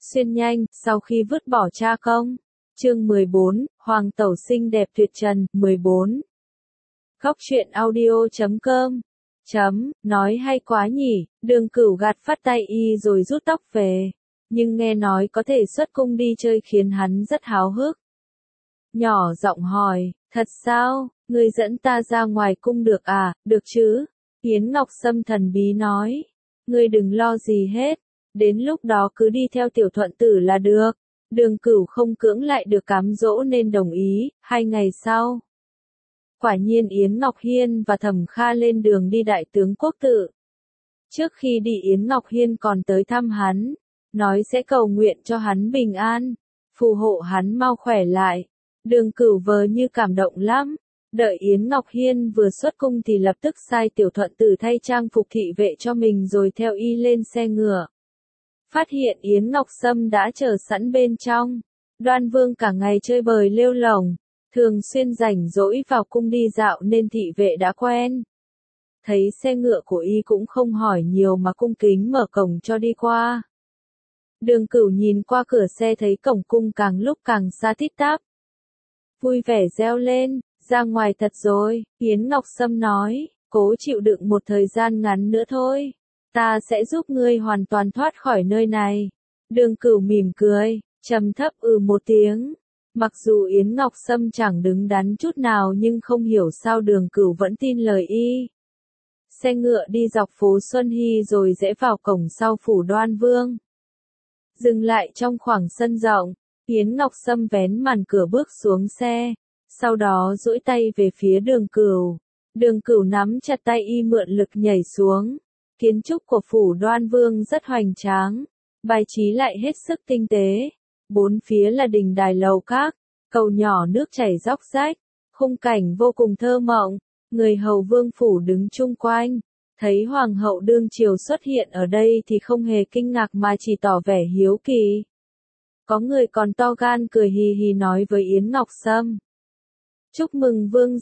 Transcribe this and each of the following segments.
Xuyên nhanh, sau khi vứt bỏ cha công. Chương 14, Hoàng tẩu xinh đẹp tuyệt trần, 14. Góc truyện audio.com. Nói hay quá nhỉ, Đường Cửu gạt phát tay y rồi rút tóc về. Nhưng nghe nói có thể xuất cung đi chơi khiến hắn rất háo hức. Nhỏ giọng hỏi, thật sao, ngươi dẫn ta ra ngoài cung được à, được chứ? Yến Ngọc Sâm thần bí nói, ngươi đừng lo gì hết, đến lúc đó cứ đi theo Tiểu Thuận Tử là được. Đường Cửu không cưỡng lại được cám dỗ nên đồng ý. 2 ngày sau, quả nhiên Yến Ngọc Hiên và Thẩm Kha lên đường đi Đại tướng quốc tự. Trước khi đi Yến Ngọc Hiên còn tới thăm hắn, nói sẽ cầu nguyện cho hắn bình an, phù hộ hắn mau khỏe lại. Đường Cửu vờ như cảm động lắm. Đợi Yến Ngọc Hiên vừa xuất cung thì lập tức sai Tiểu Thuận Tử thay trang phục thị vệ cho mình rồi theo y lên xe ngựa. Phát hiện Yến Ngọc Sâm đã chờ sẵn bên trong. Đoan Vương cả ngày chơi bời lêu lổng, thường xuyên rảnh rỗi vào cung đi dạo nên thị vệ đã quen. Thấy xe ngựa của y cũng không hỏi nhiều mà cung kính mở cổng cho đi qua. Đường Cửu nhìn qua cửa xe thấy cổng cung càng lúc càng xa tít tắp. Vui vẻ reo lên, ra ngoài thật rồi, Yến Ngọc Sâm nói, cố chịu đựng một thời gian ngắn nữa thôi. Ta sẽ giúp ngươi hoàn toàn thoát khỏi nơi này. Đường Cửu mỉm cười, trầm thấp một tiếng. Mặc dù Yến Ngọc Sâm chẳng đứng đắn chút nào nhưng không hiểu sao Đường Cửu vẫn tin lời y. Xe ngựa đi dọc phố Xuân Hy rồi rẽ vào cổng sau phủ Đoan Vương. Dừng lại trong khoảng sân rộng, Yến Ngọc Sâm vén màn cửa bước xuống xe, sau đó duỗi tay về phía Đường Cửu. Đường Cửu nắm chặt tay y mượn lực nhảy xuống. Kiến trúc của phủ Đoan Vương rất hoành tráng, bài trí lại hết sức tinh tế. Bốn phía là đình đài lầu các, cầu nhỏ nước chảy róc rách, khung cảnh vô cùng thơ mộng. Người hầu vương phủ đứng chung quanh, thấy hoàng hậu đương triều xuất hiện ở đây thì không hề kinh ngạc mà chỉ tỏ vẻ hiếu kỳ. Có người còn to gan cười hì hì nói với Yến Ngọc Sâm. Chúc mừng vương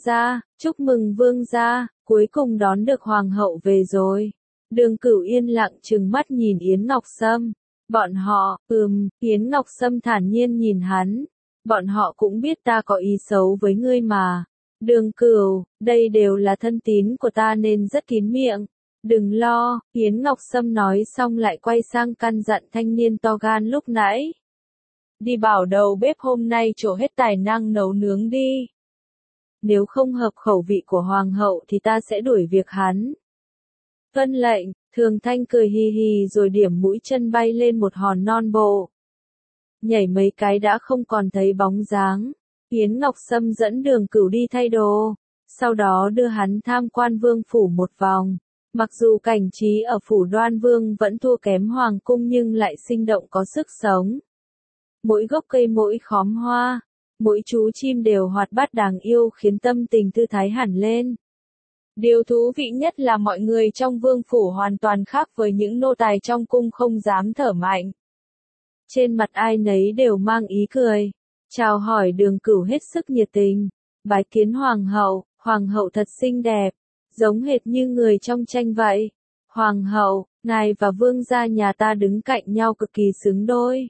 gia, cuối cùng đón được hoàng hậu về rồi. Đường Cửu yên lặng trừng mắt nhìn Yến Ngọc Sâm. Bọn họ, Yến Ngọc Sâm thản nhiên nhìn hắn. Bọn họ cũng biết ta có ý xấu với ngươi mà. Đường Cửu, đây đều là thân tín của ta nên rất kín miệng. Đừng lo, Yến Ngọc Sâm nói xong lại quay sang căn dặn thanh niên to gan lúc nãy. Đi bảo đầu bếp hôm nay trổ hết tài năng nấu nướng đi. Nếu không hợp khẩu vị của hoàng hậu thì ta sẽ đuổi việc hắn. Vâng lệnh, Thường Thanh cười hì hì rồi điểm mũi chân bay lên một hòn non bộ. Nhảy mấy cái đã không còn thấy bóng dáng. Yến Ngọc Sâm dẫn Đường Cửu đi thay đồ, sau đó đưa hắn tham quan vương phủ một vòng. Mặc dù cảnh trí ở phủ Đoan Vương vẫn thua kém hoàng cung nhưng lại sinh động có sức sống. Mỗi gốc cây mỗi khóm hoa, mỗi chú chim đều hoạt bát đáng yêu khiến tâm tình thư thái hẳn lên. Điều thú vị nhất là mọi người trong vương phủ hoàn toàn khác với những nô tài trong cung không dám thở mạnh. Trên mặt ai nấy đều mang ý cười, chào hỏi Đường Cửu hết sức nhiệt tình. Bái kiến hoàng hậu thật xinh đẹp, giống hệt như người trong tranh vậy. Hoàng hậu, ngài và vương gia nhà ta đứng cạnh nhau cực kỳ xứng đôi.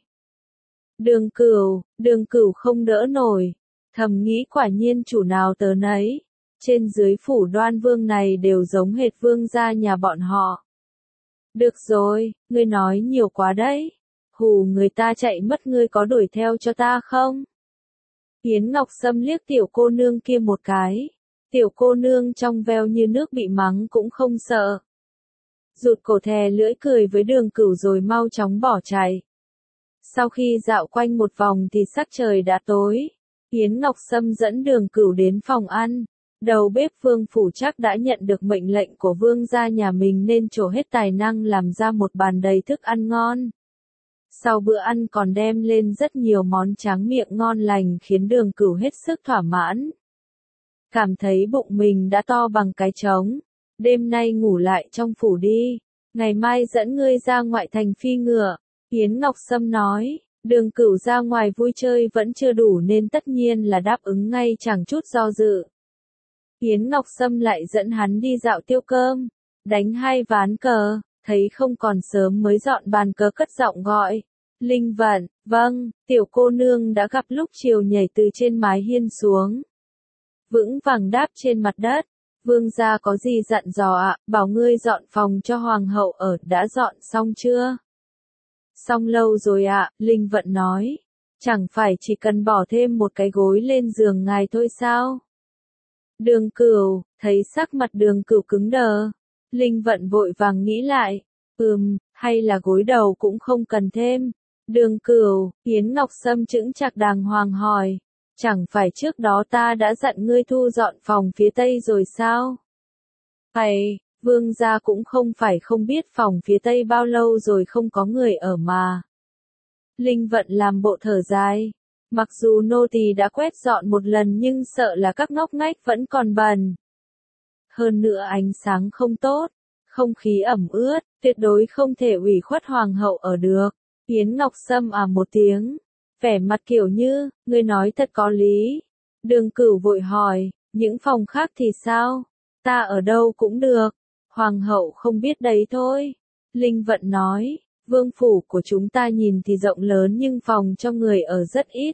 Đường Cửu không đỡ nổi, thầm nghĩ quả nhiên chủ nào tớ nấy. Trên dưới phủ Đoan Vương này đều giống hệt vương gia nhà bọn họ. Được rồi, ngươi nói nhiều quá đấy. Hù người ta chạy mất, ngươi có đuổi theo cho ta không? Yến Ngọc Sâm liếc tiểu cô nương kia một cái. Tiểu cô nương trong veo như nước bị mắng cũng không sợ. Rụt cổ thè lưỡi cười với Đường Cửu rồi mau chóng bỏ chạy. Sau khi dạo quanh một vòng thì sắc trời đã tối. Yến Ngọc Sâm dẫn Đường Cửu đến phòng ăn. Đầu bếp vương phủ chắc đã nhận được mệnh lệnh của vương gia nhà mình nên trổ hết tài năng làm ra một bàn đầy thức ăn ngon. Sau bữa ăn còn đem lên rất nhiều món tráng miệng ngon lành khiến Đường Cửu hết sức thỏa mãn. Cảm thấy bụng mình đã to bằng cái trống. Đêm nay ngủ lại trong phủ đi. Ngày mai dẫn ngươi ra ngoại thành phi ngựa. Yến Ngọc Sâm nói. Đường Cửu ra ngoài vui chơi vẫn chưa đủ nên tất nhiên là đáp ứng ngay chẳng chút do dự. Yến Ngọc Sâm lại dẫn hắn đi dạo tiêu cơm, đánh 2 ván cờ, thấy không còn sớm mới dọn bàn cờ cất giọng gọi. Linh Vận, vâng, tiểu cô nương đã gặp lúc chiều nhảy từ trên mái hiên xuống. Vững vàng đáp trên mặt đất. Vương gia có gì dặn dò ạ, bảo ngươi dọn phòng cho hoàng hậu ở, đã dọn xong chưa? Xong lâu rồi ạ, Linh Vận nói. Chẳng phải chỉ cần bỏ thêm một cái gối lên giường ngài thôi sao? Đường Cửu, thấy sắc mặt Đường Cửu cứng đờ. Linh Vận vội vàng nghĩ lại. Hay là gối đầu cũng không cần thêm. Đường Cửu, Yến Ngọc Sâm chững chạc đàng hoàng hỏi. Chẳng phải trước đó ta đã dặn ngươi thu dọn phòng phía tây rồi sao? Hay, vương gia cũng không phải không biết phòng phía tây bao lâu rồi không có người ở mà. Linh Vận làm bộ thở dài. Mặc dù nô tỳ đã quét dọn một lần nhưng sợ là các ngóc ngách vẫn còn bẩn. Hơn nữa ánh sáng không tốt, không khí ẩm ướt, tuyệt đối không thể ủy khuất hoàng hậu ở được. Yến Ngọc Sâm một tiếng, vẻ mặt kiểu như, ngươi nói thật có lý. Đường Cửu vội hỏi, những phòng khác thì sao? Ta ở đâu cũng được. Hoàng hậu không biết đấy thôi. Linh Vận nói, vương phủ của chúng ta nhìn thì rộng lớn nhưng phòng cho người ở rất ít.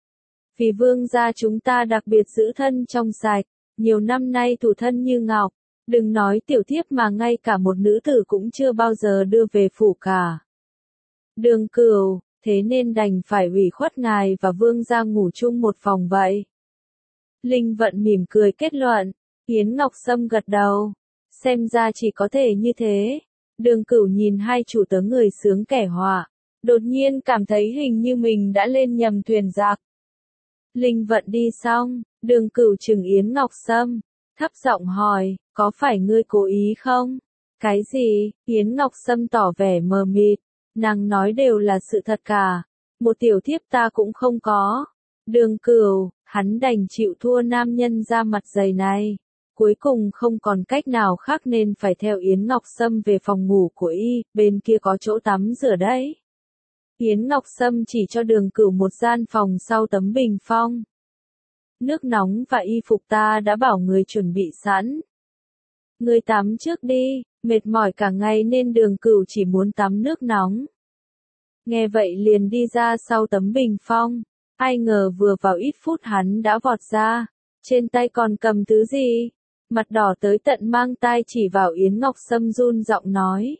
Vì vương gia chúng ta đặc biệt giữ thân trong sạch, nhiều năm nay thủ thân như ngọc. Đừng nói tiểu thiếp mà ngay cả một nữ tử cũng chưa bao giờ đưa về phủ cả. Đường Cửu, thế nên đành phải ủy khuất ngài và vương gia ngủ chung một phòng vậy. Linh Vận mỉm cười kết luận. Yến Ngọc Sâm gật đầu. Xem ra chỉ có thể như thế. Đường Cửu nhìn hai chủ tớ người sướng kẻ họa. Đột nhiên cảm thấy hình như mình đã lên nhầm thuyền giặc. Linh Vận đi xong, Đường Cửu trừng Yến Ngọc Sâm. Thấp giọng hỏi, có phải ngươi cố ý không? Cái gì? Yến Ngọc Sâm tỏ vẻ mờ mịt. Nàng nói đều là sự thật cả. Một tiểu thiếp ta cũng không có. Đường Cửu, hắn đành chịu thua nam nhân ra mặt dày này. Cuối cùng không còn cách nào khác nên phải theo Yến Ngọc Sâm về phòng ngủ của y, bên kia có chỗ tắm rửa đấy. Yến Ngọc Sâm chỉ cho Đường Cửu một gian phòng sau tấm bình phong. Nước nóng và y phục ta đã bảo người chuẩn bị sẵn. Người tắm trước đi, mệt mỏi cả ngày nên Đường Cửu chỉ muốn tắm nước nóng. Nghe vậy liền đi ra sau tấm bình phong. Ai ngờ vừa vào ít phút hắn đã vọt ra. Trên tay còn cầm thứ gì? Mặt đỏ tới tận mang tai chỉ vào Yến Ngọc Sâm run giọng nói.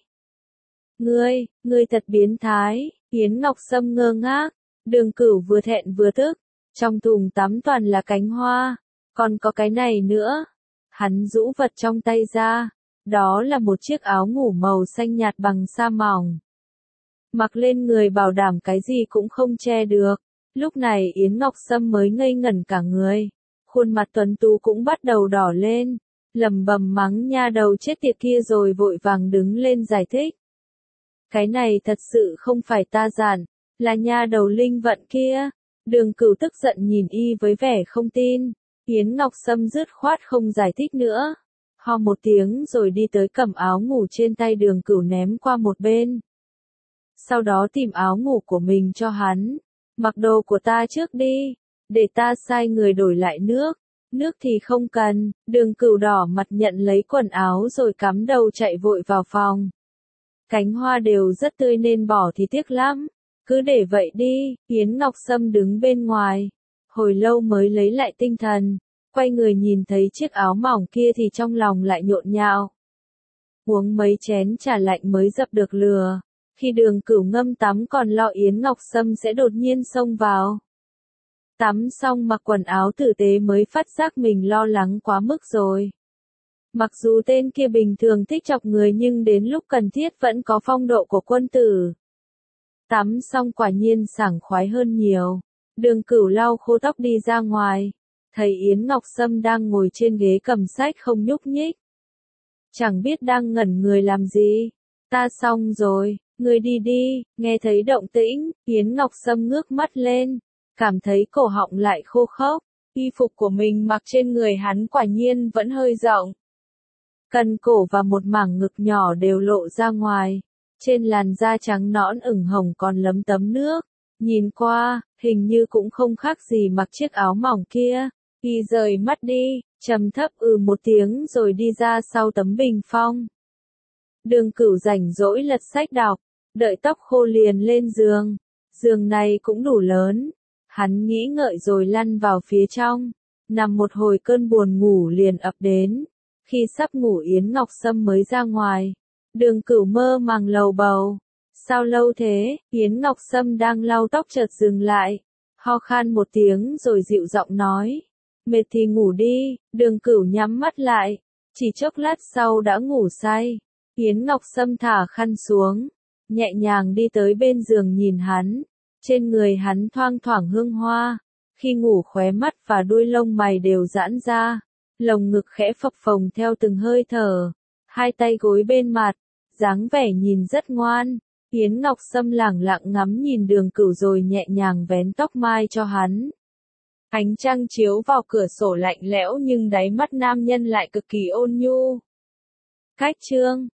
Ngươi thật biến thái. Yến Ngọc Sâm ngơ ngác. Đường Cửu vừa thẹn vừa tức. Trong thùng tắm toàn là cánh hoa. Còn có cái này nữa. Hắn rũ vật trong tay ra. Đó là một chiếc áo ngủ màu xanh nhạt bằng sa mỏng. Mặc lên người bảo đảm cái gì cũng không che được. Lúc này Yến Ngọc Sâm mới ngây ngẩn cả người. Khuôn mặt tuấn tú cũng bắt đầu đỏ lên. Lẩm bẩm mắng nha đầu chết tiệt kia rồi vội vàng đứng lên giải thích. Cái này thật sự không phải ta dặn, là nha đầu Linh Vận kia. Đường Cửu tức giận nhìn y với vẻ không tin. Yến Ngọc Sâm dứt khoát không giải thích nữa. Ho một tiếng rồi đi tới cầm áo ngủ trên tay Đường Cửu ném qua một bên. Sau đó tìm áo ngủ của mình cho hắn. Mặc đồ của ta trước đi, để ta sai người đổi lại nước. Nước thì không cần. Đường Cửu đỏ mặt nhận lấy quần áo rồi cắm đầu chạy vội vào phòng. Cánh hoa đều rất tươi nên bỏ thì tiếc lắm. Cứ để vậy đi. Yến Ngọc Sâm đứng bên ngoài. Hồi lâu mới lấy lại tinh thần. Quay người nhìn thấy chiếc áo mỏng kia thì trong lòng lại nhộn nhạo. Uống mấy chén trà lạnh mới dập được lửa. Khi Đường Cửu ngâm tắm còn lo Yến Ngọc Sâm sẽ đột nhiên xông vào. Tắm xong mặc quần áo tử tế mới phát giác mình lo lắng quá mức rồi. Mặc dù tên kia bình thường thích chọc người nhưng đến lúc cần thiết vẫn có phong độ của quân tử. Tắm xong quả nhiên sảng khoái hơn nhiều. Đường Cửu lau khô tóc đi ra ngoài. Thấy Yến Ngọc Sâm đang ngồi trên ghế cầm sách không nhúc nhích. Chẳng biết đang ngẩn người làm gì. Ta xong rồi, ngươi đi đi. Nghe thấy động tĩnh, Yến Ngọc Sâm ngước mắt lên. Cảm thấy cổ họng lại khô khốc. Y phục của mình mặc trên người hắn quả nhiên vẫn hơi rộng. Cần cổ và một mảng ngực nhỏ đều lộ ra ngoài. Trên làn da trắng nõn ửng hồng còn lấm tấm nước. Nhìn qua, hình như cũng không khác gì mặc chiếc áo mỏng kia. Y rời mắt đi, trầm thấp một tiếng rồi đi ra sau tấm bình phong. Đường Cửu rảnh rỗi lật sách đọc, đợi tóc khô liền lên giường. Giường này cũng đủ lớn. Hắn nghĩ ngợi rồi lăn vào phía trong. Nằm một hồi cơn buồn ngủ liền ập đến. Khi sắp ngủ Yến Ngọc Sâm mới ra ngoài. Đường Cửu mơ màng lầu bầu. Sao lâu thế? Yến Ngọc Sâm đang lau tóc chợt dừng lại. Ho khan một tiếng rồi dịu giọng nói. Mệt thì ngủ đi. Đường Cửu nhắm mắt lại. Chỉ chốc lát sau đã ngủ say. Yến Ngọc Sâm thả khăn xuống. Nhẹ nhàng đi tới bên giường nhìn hắn. Trên người hắn thoang thoảng hương hoa. Khi ngủ khóe mắt và đuôi lông mày đều giãn ra. Lồng ngực khẽ phập phồng theo từng hơi thở. Hai tay gối bên mặt. Dáng vẻ nhìn rất ngoan. Yến Ngọc Sâm lẳng lặng ngắm nhìn Đường Cửu rồi nhẹ nhàng vén tóc mai cho hắn. Ánh trăng chiếu vào cửa sổ lạnh lẽo nhưng đáy mắt nam nhân lại cực kỳ ôn nhu. Cách chương